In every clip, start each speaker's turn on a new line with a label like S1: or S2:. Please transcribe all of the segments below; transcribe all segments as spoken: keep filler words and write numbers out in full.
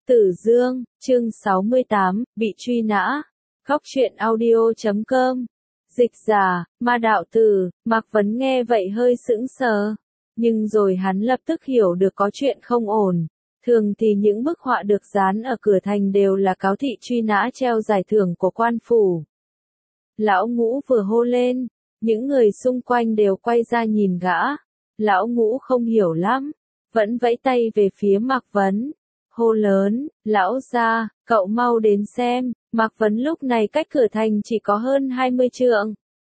S1: Tử Dương, chương sáu mươi tám, bị truy nã. Góc truyện audio chấm com. Dịch giả, Ma Đạo Tử. Mạc Vấn nghe vậy hơi sững sờ. Nhưng rồi hắn lập tức hiểu được có chuyện không ổn. Thường thì những bức họa được dán ở cửa thành đều là cáo thị truy nã treo giải thưởng của quan phủ. Lão Ngũ vừa hô lên, những người xung quanh đều quay ra nhìn gã. Lão Ngũ không hiểu lắm, vẫn vẫy tay về phía Mạc Vấn. Hô lớn, lão gia, cậu mau đến xem. Mạc Vấn lúc này cách cửa thành chỉ có hơn hai mươi trượng.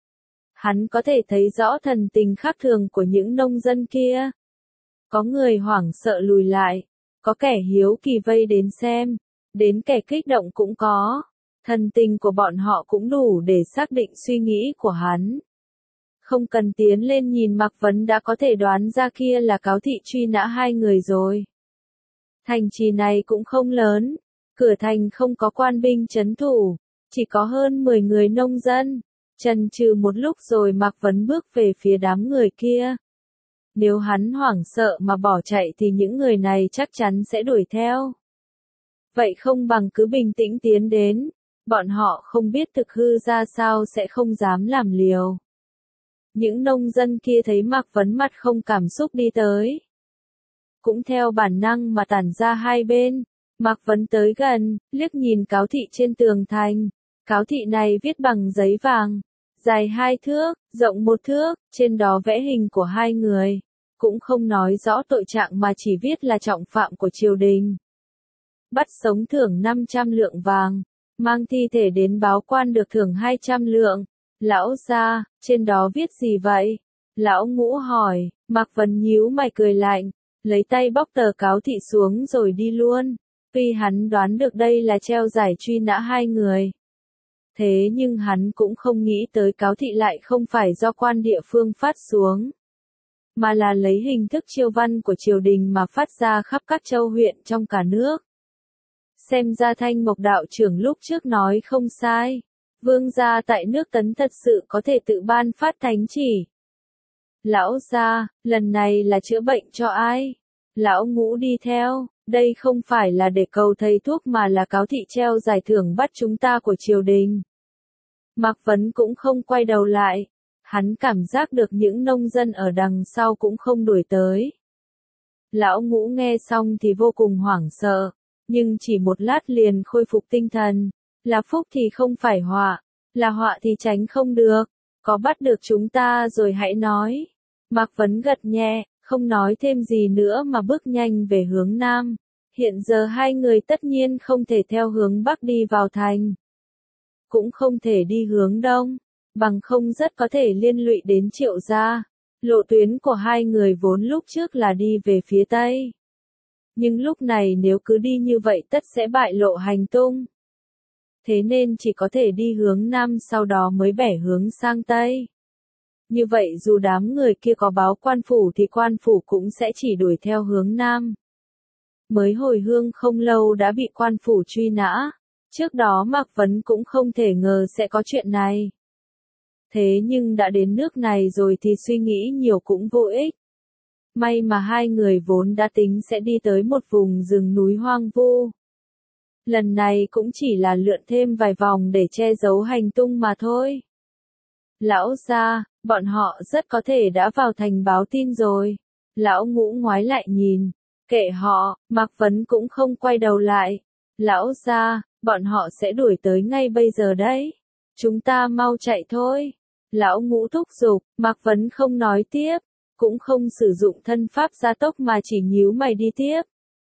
S1: Hắn có thể thấy rõ thần tình khác thường của những nông dân kia. Có người hoảng sợ lùi lại, có kẻ hiếu kỳ vây đến xem, đến kẻ kích động cũng có. Thần tình của bọn họ cũng đủ để xác định suy nghĩ của hắn. Không cần tiến lên nhìn Mạc Vấn đã có thể đoán ra kia là cáo thị truy nã hai người rồi. Thành trì này cũng không lớn, cửa thành không có quan binh trấn thủ, chỉ có hơn mười người nông dân. Chần chừ một lúc rồi Mạc Vấn bước về phía đám người kia. Nếu hắn hoảng sợ mà bỏ chạy thì những người này chắc chắn sẽ đuổi theo. Vậy không bằng cứ bình tĩnh tiến đến, bọn họ không biết thực hư ra sao sẽ không dám làm liều. Những nông dân kia thấy Mạc Vấn mặt không cảm xúc đi tới. Cũng theo bản năng mà tản ra hai bên. Mạc Vấn tới gần, liếc nhìn cáo thị trên tường thành. Cáo thị này viết bằng giấy vàng, dài hai thước, rộng một thước, trên đó vẽ hình của hai người. Cũng không nói rõ tội trạng mà chỉ viết là trọng phạm của triều đình. Bắt sống thưởng năm trăm lượng vàng, mang thi thể đến báo quan được thưởng hai trăm lượng. Lão gia, trên đó viết gì vậy? Lão Ngũ hỏi. Mạc Vấn nhíu mày cười lạnh, lấy tay bóc tờ cáo thị xuống rồi đi luôn. Tuy hắn đoán được đây là treo giải truy nã hai người. Thế nhưng hắn cũng không nghĩ tới cáo thị lại không phải do quan địa phương phát xuống, mà là lấy hình thức chiêu văn của triều đình mà phát ra khắp các châu huyện trong cả nước. Xem ra Thanh Mộc đạo trưởng lúc trước nói không sai. Vương gia tại nước Tấn thật sự có thể tự ban phát thánh chỉ. Lão gia, lần này là chữa bệnh cho ai? Lão Ngũ đi theo, đây không phải là để cầu thầy thuốc mà là cáo thị treo giải thưởng bắt chúng ta của triều đình. Mạc Vấn cũng không quay đầu lại, hắn cảm giác được những nông dân ở đằng sau cũng không đuổi tới. Lão Ngũ nghe xong thì vô cùng hoảng sợ, nhưng chỉ một lát liền khôi phục tinh thần. Là phúc thì không phải họa, là họa thì tránh không được, có bắt được chúng ta rồi hãy nói. Mạc Vấn gật nhẹ, không nói thêm gì nữa mà bước nhanh về hướng nam. Hiện giờ hai người tất nhiên không thể theo hướng bắc đi vào thành, cũng không thể đi hướng đông, bằng không rất có thể liên lụy đến Triệu gia. Lộ tuyến của hai người vốn lúc trước là đi về phía tây, nhưng lúc này nếu cứ đi như vậy tất sẽ bại lộ hành tung. Thế nên chỉ có thể đi hướng nam sau đó mới bẻ hướng sang tây. Như vậy dù đám người kia có báo quan phủ thì quan phủ cũng sẽ chỉ đuổi theo hướng nam. Mới hồi hương không lâu đã bị quan phủ truy nã. Trước đó Mạc Vấn cũng không thể ngờ sẽ có chuyện này. Thế nhưng đã đến nước này rồi thì suy nghĩ nhiều cũng vô ích. May mà hai người vốn đã tính sẽ đi tới một vùng rừng núi hoang vu. Lần này cũng chỉ là lượn thêm vài vòng để che giấu hành tung mà thôi. Lão gia, bọn họ rất có thể đã vào thành báo tin rồi. Lão Ngũ ngoái lại nhìn, kệ họ. Mạc Vấn cũng không quay đầu lại. Lão gia, bọn họ sẽ đuổi tới ngay bây giờ đấy. Chúng ta mau chạy thôi. Lão Ngũ thúc giục. Mạc Vấn không nói tiếp, cũng không sử dụng thân pháp gia tốc mà chỉ nhíu mày đi tiếp.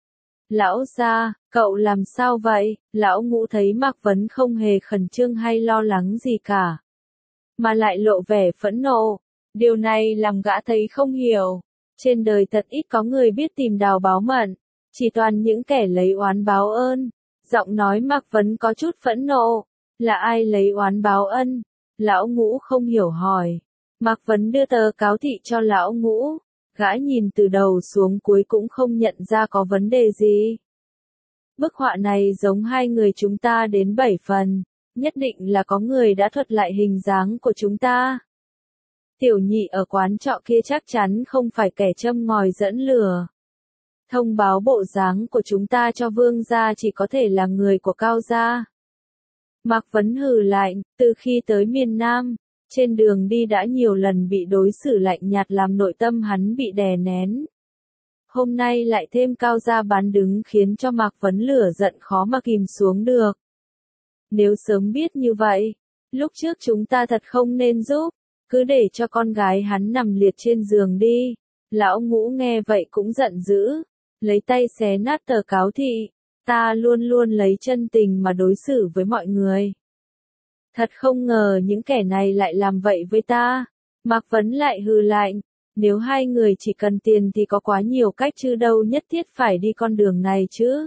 S1: Lão gia, cậu làm sao vậy? Lão Ngũ thấy Mạc Vấn không hề khẩn trương hay lo lắng gì cả, mà lại lộ vẻ phẫn nộ. Điều này làm gã thấy không hiểu. Trên đời thật ít có người biết tìm đào báo mận, chỉ toàn những kẻ lấy oán báo ơn. Giọng nói Mạc Vấn có chút phẫn nộ. Là ai lấy oán báo ân? Lão Ngũ không hiểu hỏi. Mạc Vấn đưa tờ cáo thị cho Lão Ngũ. Gã nhìn từ đầu xuống cuối cũng không nhận ra có vấn đề gì. Bức họa này giống hai người chúng ta đến bảy phần, nhất định là có người đã thuật lại hình dáng của chúng ta. Tiểu Nhị ở quán trọ kia chắc chắn không phải kẻ châm ngòi dẫn lửa. Thông báo bộ dáng của chúng ta cho vương gia chỉ có thể là người của Cao gia. Mạc Vấn hừ lạnh, từ khi tới miền Nam, trên đường đi đã nhiều lần bị đối xử lạnh nhạt làm nội tâm hắn bị đè nén. Hôm nay lại thêm Cao gia bán đứng khiến cho Mạc Vấn lửa giận khó mà kìm xuống được. Nếu sớm biết như vậy, lúc trước chúng ta thật không nên giúp, cứ để cho con gái hắn nằm liệt trên giường đi. Lão Ngũ nghe vậy cũng giận dữ, lấy tay xé nát tờ cáo thị, ta luôn luôn lấy chân tình mà đối xử với mọi người. Thật không ngờ những kẻ này lại làm vậy với ta. Mạc Vấn lại hừ lạnh, nếu hai người chỉ cần tiền thì có quá nhiều cách chứ đâu nhất thiết phải đi con đường này chứ.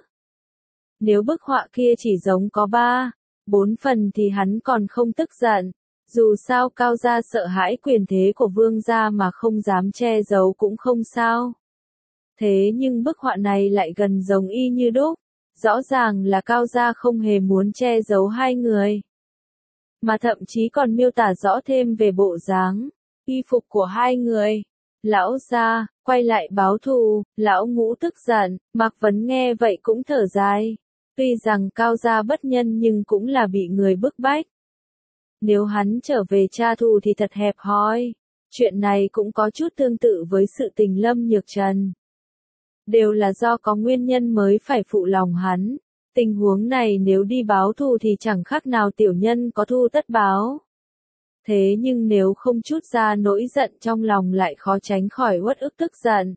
S1: Nếu bức họa kia chỉ giống có ba, bốn phần thì hắn còn không tức giận. Dù sao Cao gia sợ hãi quyền thế của vương gia mà không dám che giấu cũng không sao. Thế nhưng bức họa này lại gần giống y như đúc. Rõ ràng là Cao gia không hề muốn che giấu hai người. Mà thậm chí còn miêu tả rõ thêm về bộ dáng, y phục của hai người. Lão gia, quay lại báo thù, lão Ngũ tức giận, Mạc Vấn nghe vậy cũng thở dài. Tuy rằng Cao gia bất nhân nhưng cũng là bị người bức bách. Nếu hắn trở về tra thù thì thật hẹp hòi. Chuyện này cũng có chút tương tự với sự tình Lâm Nhược Trần. Đều là do có nguyên nhân mới phải phụ lòng hắn. Tình huống này nếu đi báo thù thì chẳng khác nào tiểu nhân có thù tất báo. Thế nhưng nếu không chút ra nỗi giận trong lòng lại khó tránh khỏi uất ức tức giận.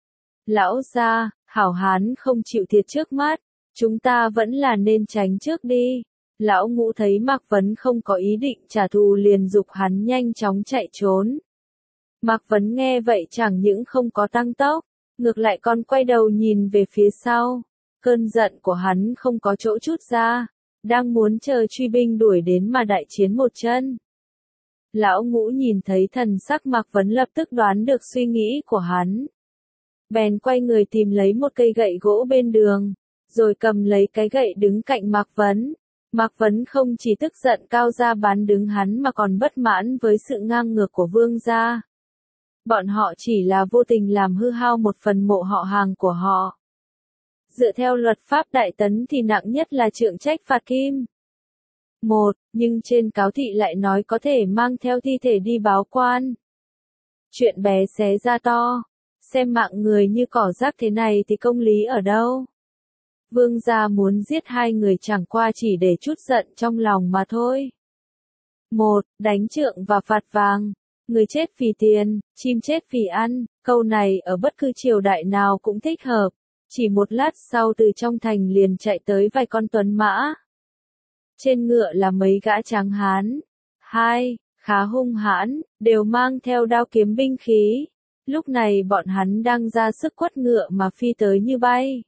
S1: Lão gia, hảo hán không chịu thiệt trước mắt, chúng ta vẫn là nên tránh trước đi. Lão Ngũ thấy Mạc Vấn không có ý định trả thù liền giục hắn nhanh chóng chạy trốn. Mạc Vấn nghe vậy chẳng những không có tăng tốc, ngược lại còn quay đầu nhìn về phía sau. Cơn giận của hắn không có chỗ chút ra, đang muốn chờ truy binh đuổi đến mà đại chiến một chân. Lão Ngũ nhìn thấy thần sắc Mạc Vấn lập tức đoán được suy nghĩ của hắn. Bèn quay người tìm lấy một cây gậy gỗ bên đường, rồi cầm lấy cái gậy đứng cạnh Mạc Vấn. Mạc Vấn không chỉ tức giận Cao gia bán đứng hắn mà còn bất mãn với sự ngang ngược của vương gia. Bọn họ chỉ là vô tình làm hư hao một phần mộ họ hàng của họ. Dựa theo luật pháp Đại Tấn thì nặng nhất là trượng trách phạt kim. Một, nhưng trên cáo thị lại nói có thể mang theo thi thể đi báo quan. Chuyện bé xé ra to, xem mạng người như cỏ rác thế này thì công lý ở đâu. Vương gia muốn giết hai người chẳng qua chỉ để chút giận trong lòng mà thôi. Một, đánh trượng và phạt vàng. Người chết vì tiền, chim chết vì ăn, câu này ở bất cứ triều đại nào cũng thích hợp. Chỉ một lát sau từ trong thành liền chạy tới vài con tuấn mã. Trên ngựa là mấy gã tráng hán. Hai, khá hung hãn, đều mang theo đao kiếm binh khí. Lúc này bọn hắn đang ra sức quất ngựa mà phi tới như bay.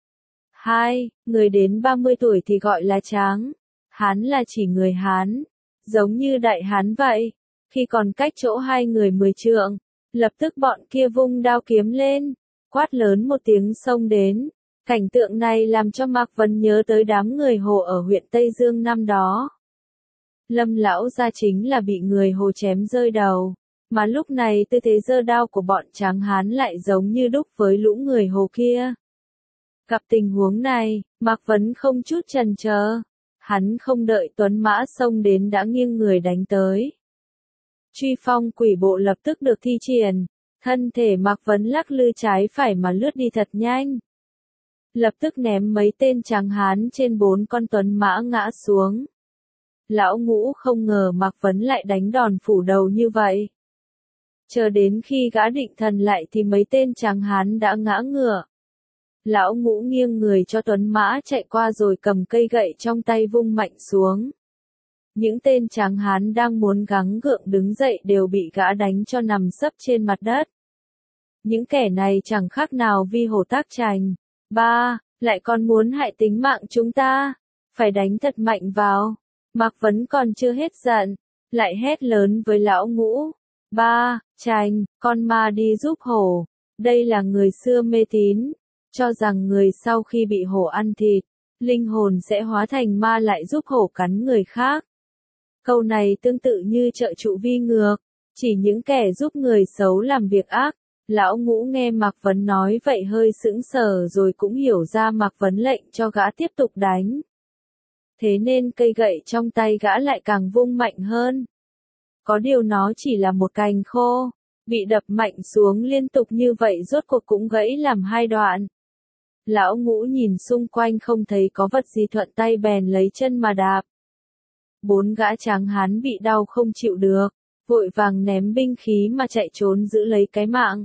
S1: Hai, người đến ba mươi tuổi thì gọi là tráng. Hán là chỉ người Hán, giống như đại hán vậy. Khi còn cách chỗ hai người mười trượng, lập tức bọn kia vung đao kiếm lên, quát lớn một tiếng xông đến. Cảnh tượng này làm cho Mạc Vấn nhớ tới đám người Hồ ở huyện Tây Dương năm đó. Lâm lão gia chính là bị người Hồ chém rơi đầu, mà lúc này tư thế giơ đao của bọn tráng hán lại giống như đúc với lũ người Hồ kia. Gặp tình huống này, Mạc Vấn không chút chần chờ, hắn không đợi tuấn mã xông đến đã nghiêng người đánh tới. Truy phong quỷ bộ lập tức được thi triển, thân thể Mạc Vấn lắc lư trái phải mà lướt đi thật nhanh. Lập tức ném mấy tên tráng hán trên bốn con tuấn mã ngã xuống. Lão Ngũ không ngờ Mạc Vấn lại đánh đòn phủ đầu như vậy. Chờ đến khi gã định thần lại thì mấy tên tráng hán đã ngã ngựa. Lão Ngũ nghiêng người cho tuấn mã chạy qua rồi cầm cây gậy trong tay vung mạnh xuống. Những tên tráng hán đang muốn gắng gượng đứng dậy đều bị gã đánh cho nằm sấp trên mặt đất. Những kẻ này chẳng khác nào vi hổ tác trành. Ba, lại còn muốn hại tính mạng chúng ta. Phải đánh thật mạnh vào. Mạc Vấn còn chưa hết giận, lại hét lớn với lão Ngũ. Ba, trành, con ma đi giúp hổ. Đây là người xưa mê tín, cho rằng người sau khi bị hổ ăn thịt, linh hồn sẽ hóa thành ma lại giúp hổ cắn người khác. Câu này tương tự như trợ trụ vi ngược, chỉ những kẻ giúp người xấu làm việc ác, Lão Ngũ nghe Mạc Vấn nói vậy hơi sững sờ rồi cũng hiểu ra Mạc Vấn lệnh cho gã tiếp tục đánh. Thế nên cây gậy trong tay gã lại càng vung mạnh hơn. Có điều nó chỉ là một cành khô, bị đập mạnh xuống liên tục như vậy rốt cuộc cũng gãy làm hai đoạn. Lão Ngũ nhìn xung quanh không thấy có vật gì thuận tay bèn lấy chân mà đạp. Bốn gã tráng hán bị đau không chịu được, vội vàng ném binh khí mà chạy trốn giữ lấy cái mạng.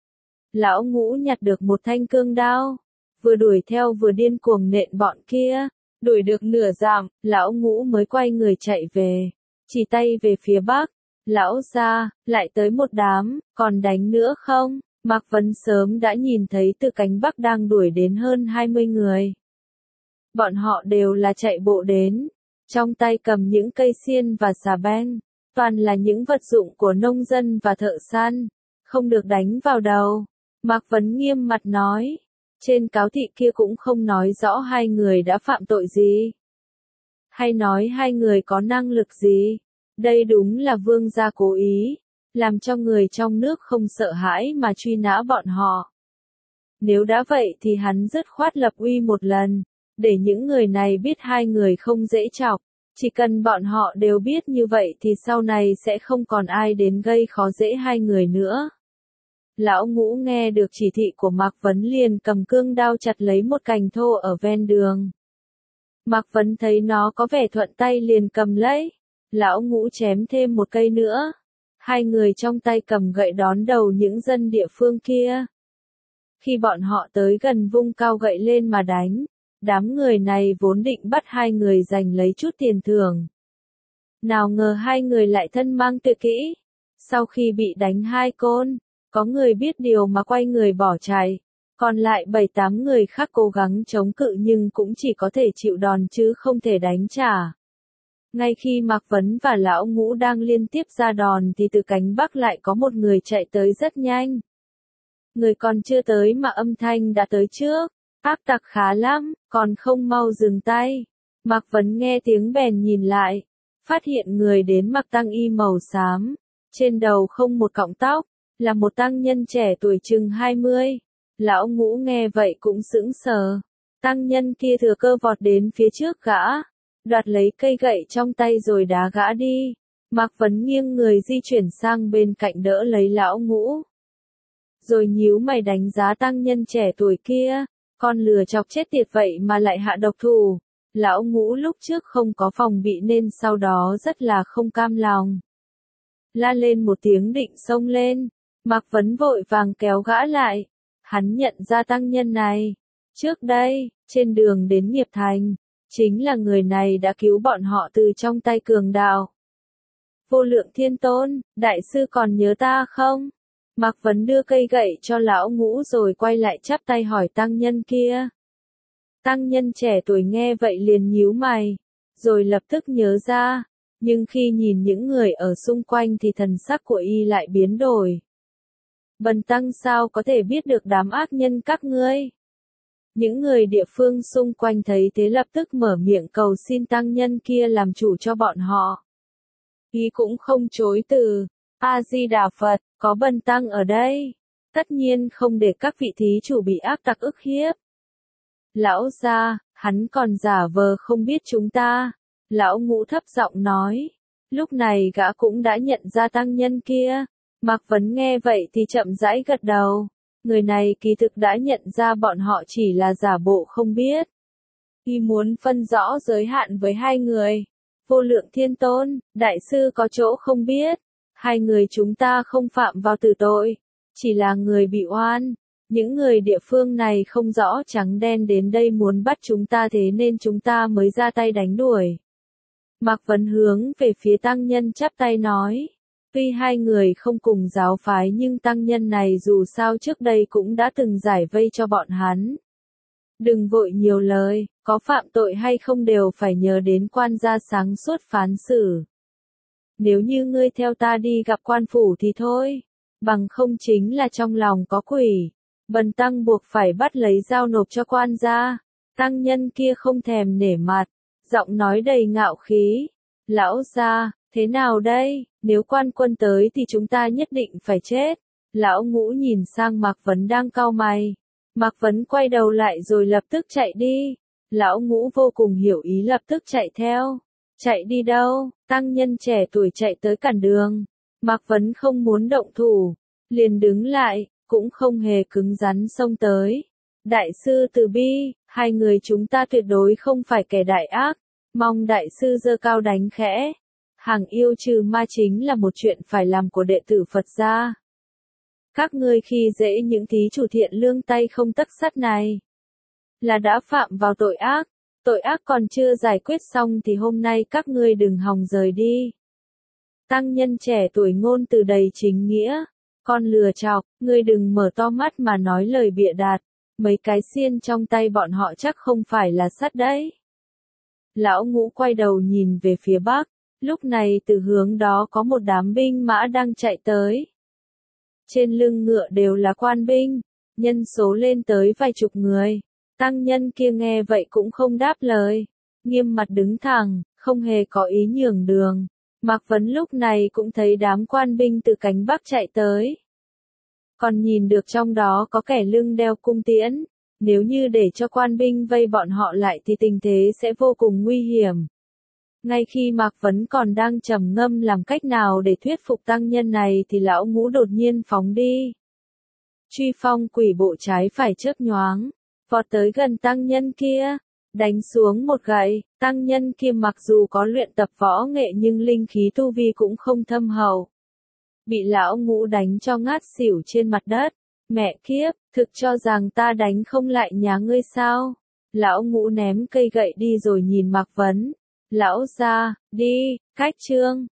S1: Lão Ngũ nhặt được một thanh cương đao, vừa đuổi theo vừa điên cuồng nện bọn kia, đuổi được nửa dặm, Lão Ngũ mới quay người chạy về, chỉ tay về phía bắc, lão gia, lại tới một đám, còn đánh nữa không? Mạc Vấn sớm đã nhìn thấy từ cánh bắc đang đuổi đến hơn hai mươi người. Bọn họ đều là chạy bộ đến, trong tay cầm những cây xiên và xà beng, toàn là những vật dụng của nông dân và thợ săn, không được đánh vào đầu. Mạc Vấn nghiêm mặt nói, trên cáo thị kia cũng không nói rõ hai người đã phạm tội gì, hay nói hai người có năng lực gì. Đây đúng là vương gia cố ý, làm cho người trong nước không sợ hãi mà truy nã bọn họ. Nếu đã vậy thì hắn dứt khoát lập uy một lần, để những người này biết hai người không dễ chọc, chỉ cần bọn họ đều biết như vậy thì sau này sẽ không còn ai đến gây khó dễ hai người nữa. Lão Ngũ nghe được chỉ thị của Mạc Vấn liền cầm cương đao chặt lấy một cành thô ở ven đường. Mạc Vấn thấy nó có vẻ thuận tay liền cầm lấy. Lão Ngũ chém thêm một cây nữa. Hai người trong tay cầm gậy đón đầu những dân địa phương kia. Khi bọn họ tới gần vung cao gậy lên mà đánh, đám người này vốn định bắt hai người giành lấy chút tiền thưởng. Nào ngờ hai người lại thân mang tuyệt kỹ. Sau khi bị đánh hai côn, có người biết điều mà quay người bỏ chạy. Còn lại bảy tám người khác cố gắng chống cự nhưng cũng chỉ có thể chịu đòn chứ không thể đánh trả. Ngay khi Mạc Vấn và Lão Ngũ đang liên tiếp ra đòn thì từ cánh bắc lại có một người chạy tới rất nhanh. Người còn chưa tới mà âm thanh đã tới trước. Ác tặc khá lắm, còn không mau dừng tay. Mạc Vấn nghe tiếng bèn nhìn lại, phát hiện người đến mặc tăng y màu xám, trên đầu không một cọng tóc, là một tăng nhân trẻ tuổi chừng hai mươi. Lão Ngũ nghe vậy cũng sững sờ. Tăng nhân kia thừa cơ vọt đến phía trước gã, đoạt lấy cây gậy trong tay rồi đá gã đi. Mạc Vấn nghiêng người di chuyển sang bên cạnh đỡ lấy Lão Ngũ. Rồi nhíu mày đánh giá tăng nhân trẻ tuổi kia, con lừa chọc chết tiệt vậy mà lại hạ độc thủ. Lão Ngũ lúc trước không có phòng bị nên sau đó rất là không cam lòng. La lên một tiếng định xông lên, Mạc Vấn vội vàng kéo gã lại. Hắn nhận ra tăng nhân này. Trước đây, trên đường đến Nghiệp Thành, chính là người này đã cứu bọn họ từ trong tay cường đạo. Vô Lượng Thiên Tôn, đại sư còn nhớ ta không? Mạc Vấn đưa cây gậy cho Lão Ngũ rồi quay lại chắp tay hỏi tăng nhân kia. Tăng nhân trẻ tuổi nghe vậy liền nhíu mày, rồi lập tức nhớ ra, nhưng khi nhìn những người ở xung quanh thì thần sắc của y lại biến đổi. Bần tăng sao có thể biết được đám ác nhân các ngươi? Những người địa phương xung quanh thấy thế lập tức mở miệng cầu xin tăng nhân kia làm chủ cho bọn họ. Y cũng không chối từ. A-di-đà Phật, có bần tăng ở đây. Tất nhiên không để các vị thí chủ bị ác tặc ức hiếp. Lão gia, hắn còn giả vờ không biết chúng ta. Lão Ngũ thấp giọng nói. Lúc này gã cũng đã nhận ra tăng nhân kia. Mạc Vấn nghe vậy thì chậm rãi gật đầu. Người này kỳ thực đã nhận ra bọn họ chỉ là giả bộ không biết. Y muốn phân rõ giới hạn với hai người. Vô Lượng Thiên Tôn, đại sư có chỗ không biết. Hai người chúng ta không phạm vào tử tội, chỉ là người bị oan. Những người địa phương này không rõ trắng đen đến đây muốn bắt chúng ta thế nên chúng ta mới ra tay đánh đuổi. Mạc Vấn hướng về phía tăng nhân chắp tay nói. Tuy hai người không cùng giáo phái nhưng tăng nhân này dù sao trước đây cũng đã từng giải vây cho bọn hắn. Đừng vội nhiều lời, có phạm tội hay không đều phải nhờ đến quan gia sáng suốt phán xử. Nếu như ngươi theo ta đi gặp quan phủ thì thôi, bằng không chính là trong lòng có quỷ. Bần tăng buộc phải bắt lấy dao nộp cho quan gia. Tăng nhân kia không thèm nể mặt, giọng nói đầy ngạo khí. Lão gia, thế nào đây, nếu quan quân tới thì chúng ta nhất định phải chết. Lão Ngũ nhìn sang Mạc Vấn đang cau mày. Mạc Vấn quay đầu lại rồi lập tức chạy đi. Lão Ngũ vô cùng hiểu ý lập tức chạy theo. Chạy đi đâu? Tăng nhân trẻ tuổi chạy tới cản đường. Mạc Vấn không muốn động thủ, liền đứng lại, cũng không hề cứng rắn xông tới. Đại sư từ bi, hai người chúng ta tuyệt đối không phải kẻ đại ác, mong đại sư giơ cao đánh khẽ. Hàng yêu trừ ma chính là một chuyện phải làm của đệ tử Phật gia. Các ngươi khi dễ những thí chủ thiện lương tay không tấc sắt này, là đã phạm vào tội ác. Tội ác còn chưa giải quyết xong thì hôm nay các ngươi đừng hòng rời đi. Tăng nhân trẻ tuổi ngôn từ đầy chính nghĩa. Con lừa chọc, ngươi đừng mở to mắt mà nói lời bịa đặt. Mấy cái xiên trong tay bọn họ chắc không phải là sắt đấy. Lão Ngũ quay đầu nhìn về phía bắc. Lúc này từ hướng đó có một đám binh mã đang chạy tới. Trên lưng ngựa đều là quan binh, nhân số lên tới vài chục người. Tăng nhân kia nghe vậy cũng không đáp lời, nghiêm mặt đứng thẳng, không hề có ý nhường đường. Mạc Vấn lúc này cũng thấy đám quan binh từ cánh bắc chạy tới. Còn nhìn được trong đó có kẻ lưng đeo cung tiễn, nếu như để cho quan binh vây bọn họ lại thì tình thế sẽ vô cùng nguy hiểm. Ngay khi Mạc Vấn còn đang trầm ngâm làm cách nào để thuyết phục tăng nhân này thì Lão Ngũ đột nhiên phóng đi. Truy phong quỷ bộ trái phải chớp nhoáng, vọt tới gần tăng nhân kia, đánh xuống một gậy. Tăng nhân kia mặc dù có luyện tập võ nghệ nhưng linh khí tu vi cũng không thâm hậu. Bị Lão Ngũ đánh cho ngát xỉu trên mặt đất. Mẹ kiếp, thực cho rằng ta đánh không lại nhà ngươi sao? Lão Ngũ ném cây gậy đi rồi nhìn Mạc Vấn. Lão gia, đi, cách chương.